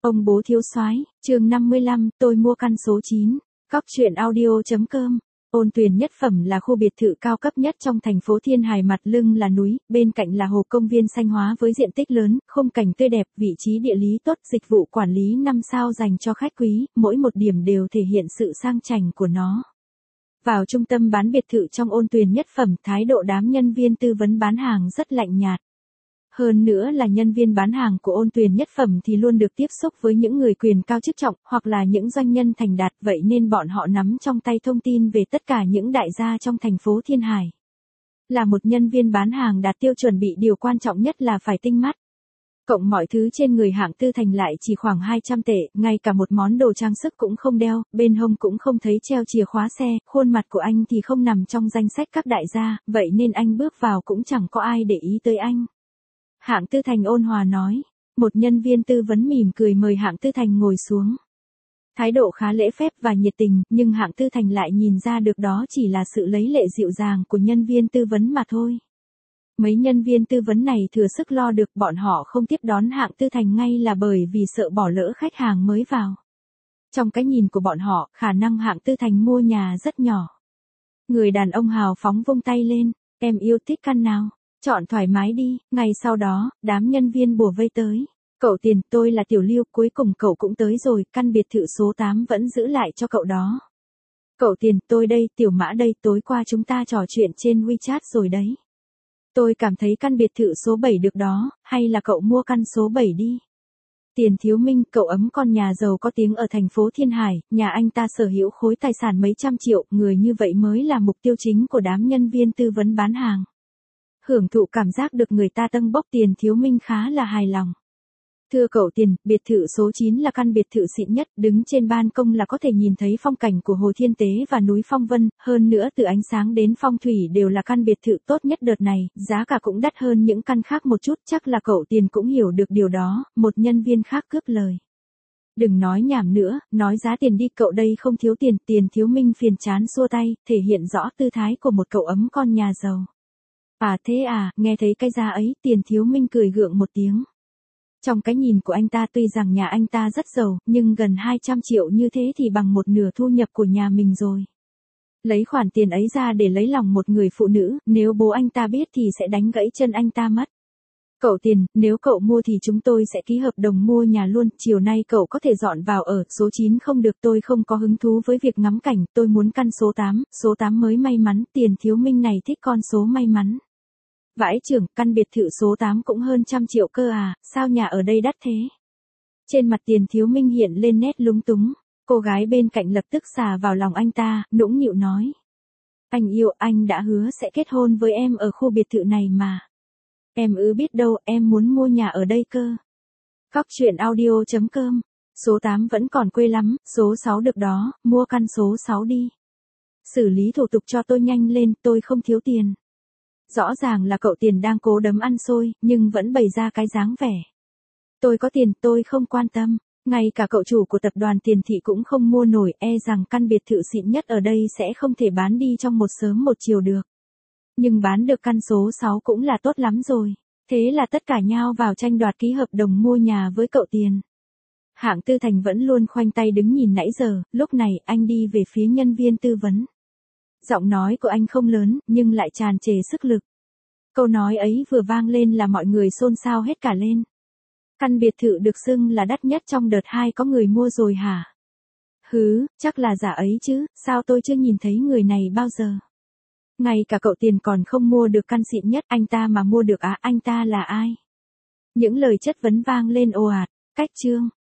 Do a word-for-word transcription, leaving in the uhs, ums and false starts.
Ông bố thiếu soái, chương năm mươi lăm, tôi mua căn số chín. Cóc truyện audio.com. Ôn Tuyền Nhất Phẩm là khu biệt thự cao cấp nhất trong thành phố Thiên Hải, mặt lưng là núi, bên cạnh là hồ công viên xanh hóa với diện tích lớn, khung cảnh tươi đẹp, vị trí địa lý tốt, dịch vụ quản lý năm sao dành cho khách quý, mỗi một điểm đều thể hiện sự sang chảnh của nó. Vào trung tâm bán biệt thự trong Ôn Tuyền Nhất Phẩm, thái độ đám nhân viên tư vấn bán hàng rất lạnh nhạt. Hơn nữa là nhân viên bán hàng của Ôn Tuyền Nhất Phẩm thì luôn được tiếp xúc với những người quyền cao chức trọng, hoặc là những doanh nhân thành đạt, vậy nên bọn họ nắm trong tay thông tin về tất cả những đại gia trong thành phố Thiên Hải. Là một nhân viên bán hàng đạt tiêu chuẩn bị điều quan trọng nhất là phải tinh mắt. Cộng mọi thứ trên người Hạng Tư Thành lại chỉ khoảng hai trăm tệ, ngay cả một món đồ trang sức cũng không đeo, bên hông cũng không thấy treo chìa khóa xe, khuôn mặt của anh thì không nằm trong danh sách các đại gia, vậy nên anh bước vào cũng chẳng có ai để ý tới anh. Hạng Tư Thành ôn hòa nói. Một nhân viên tư vấn mỉm cười mời Hạng Tư Thành ngồi xuống. Thái độ khá lễ phép và nhiệt tình, nhưng Hạng Tư Thành lại nhìn ra được đó chỉ là sự lấy lệ dịu dàng của nhân viên tư vấn mà thôi. Mấy nhân viên tư vấn này thừa sức lo được, bọn họ không tiếp đón Hạng Tư Thành ngay là bởi vì sợ bỏ lỡ khách hàng mới vào. Trong cái nhìn của bọn họ, khả năng Hạng Tư Thành mua nhà rất nhỏ. Người đàn ông hào phóng vung tay lên, em yêu thích căn nào? Chọn thoải mái đi. Ngay sau đó, đám nhân viên bủa vây tới. Cậu Tiền, tôi là Tiểu Lưu, cuối cùng cậu cũng tới rồi, căn biệt thự số tám vẫn giữ lại cho cậu đó. Cậu Tiền, tôi đây, Tiểu Mã đây, tối qua chúng ta trò chuyện trên WeChat rồi đấy. Tôi cảm thấy căn biệt thự số bảy được đó, hay là cậu mua căn số bảy đi. Tiền Thiếu Minh, cậu ấm con nhà giàu có tiếng ở thành phố Thiên Hải, nhà anh ta sở hữu khối tài sản mấy trăm triệu, người như vậy mới là mục tiêu chính của đám nhân viên tư vấn bán hàng. Hưởng thụ cảm giác được người ta tâng bốc. Tiền Thiếu Minh khá là hài lòng. Thưa cậu Tiền, biệt thự số chín là căn biệt thự xịn nhất, đứng trên ban công là có thể nhìn thấy phong cảnh của Hồ Thiên Tế và núi Phong Vân, hơn nữa từ ánh sáng đến phong thủy đều là căn biệt thự tốt nhất đợt này, giá cả cũng đắt hơn những căn khác một chút, chắc là cậu Tiền cũng hiểu được điều đó, một nhân viên khác cướp lời. Đừng nói nhảm nữa, nói giá tiền đi, cậu đây không thiếu tiền. Tiền Thiếu Minh phiền chán xua tay, thể hiện rõ tư thái của một cậu ấm con nhà giàu. À thế à, nghe thấy cái giá ấy, Tiền Thiếu Minh cười gượng một tiếng. Trong cái nhìn của anh ta, tuy rằng nhà anh ta rất giàu, nhưng gần hai trăm triệu như thế thì bằng một nửa thu nhập của nhà mình rồi. Lấy khoản tiền ấy ra để lấy lòng một người phụ nữ, nếu bố anh ta biết thì sẽ đánh gãy chân anh ta mất. Cậu Tiền, nếu cậu mua thì chúng tôi sẽ ký hợp đồng mua nhà luôn, chiều nay cậu có thể dọn vào ở. Số chín không được, tôi không có hứng thú với việc ngắm cảnh, tôi muốn căn số tám, số tám mới may mắn. Tiền Thiếu Minh này thích con số may mắn. Vãi chưởng, căn biệt thự số tám cũng hơn trăm triệu cơ à, sao nhà ở đây đắt thế? Trên mặt Tiền Thiếu Minh hiện lên nét lúng túng, cô gái bên cạnh lập tức xà vào lòng anh ta, nũng nịu nói. Anh yêu, anh đã hứa sẽ kết hôn với em ở khu biệt thự này mà. Em ư biết đâu, em muốn mua nhà ở đây cơ. Cóc truyện audio.com. Số tám vẫn còn quê lắm, số sáu được đó, mua căn số sáu đi. Xử lý thủ tục cho tôi nhanh lên, tôi không thiếu tiền. Rõ ràng là cậu Tiền đang cố đấm ăn xôi, nhưng vẫn bày ra cái dáng vẻ. Tôi có tiền, tôi không quan tâm. Ngay cả cậu chủ của tập đoàn Tiền Thị cũng không mua nổi, e rằng căn biệt thự xịn nhất ở đây sẽ không thể bán đi trong một sớm một chiều được. Nhưng bán được căn số sáu cũng là tốt lắm rồi. Thế là tất cả nhao vào tranh đoạt ký hợp đồng mua nhà với cậu Tiền. Hạng Tư Thành vẫn luôn khoanh tay đứng nhìn nãy giờ, lúc này anh đi về phía nhân viên tư vấn. Giọng nói của anh không lớn, nhưng lại tràn trề sức lực. Câu nói ấy vừa vang lên là mọi người xôn xao hết cả lên. Căn biệt thự được xưng là đắt nhất trong đợt hai có người mua rồi hả? Hứ, chắc là giả ấy chứ, sao tôi chưa nhìn thấy người này bao giờ? Ngay cả cậu Tiền còn không mua được căn xịn nhất, anh ta mà mua được á, anh ta là ai? Những lời chất vấn vang lên ồ ạt. Cách chương.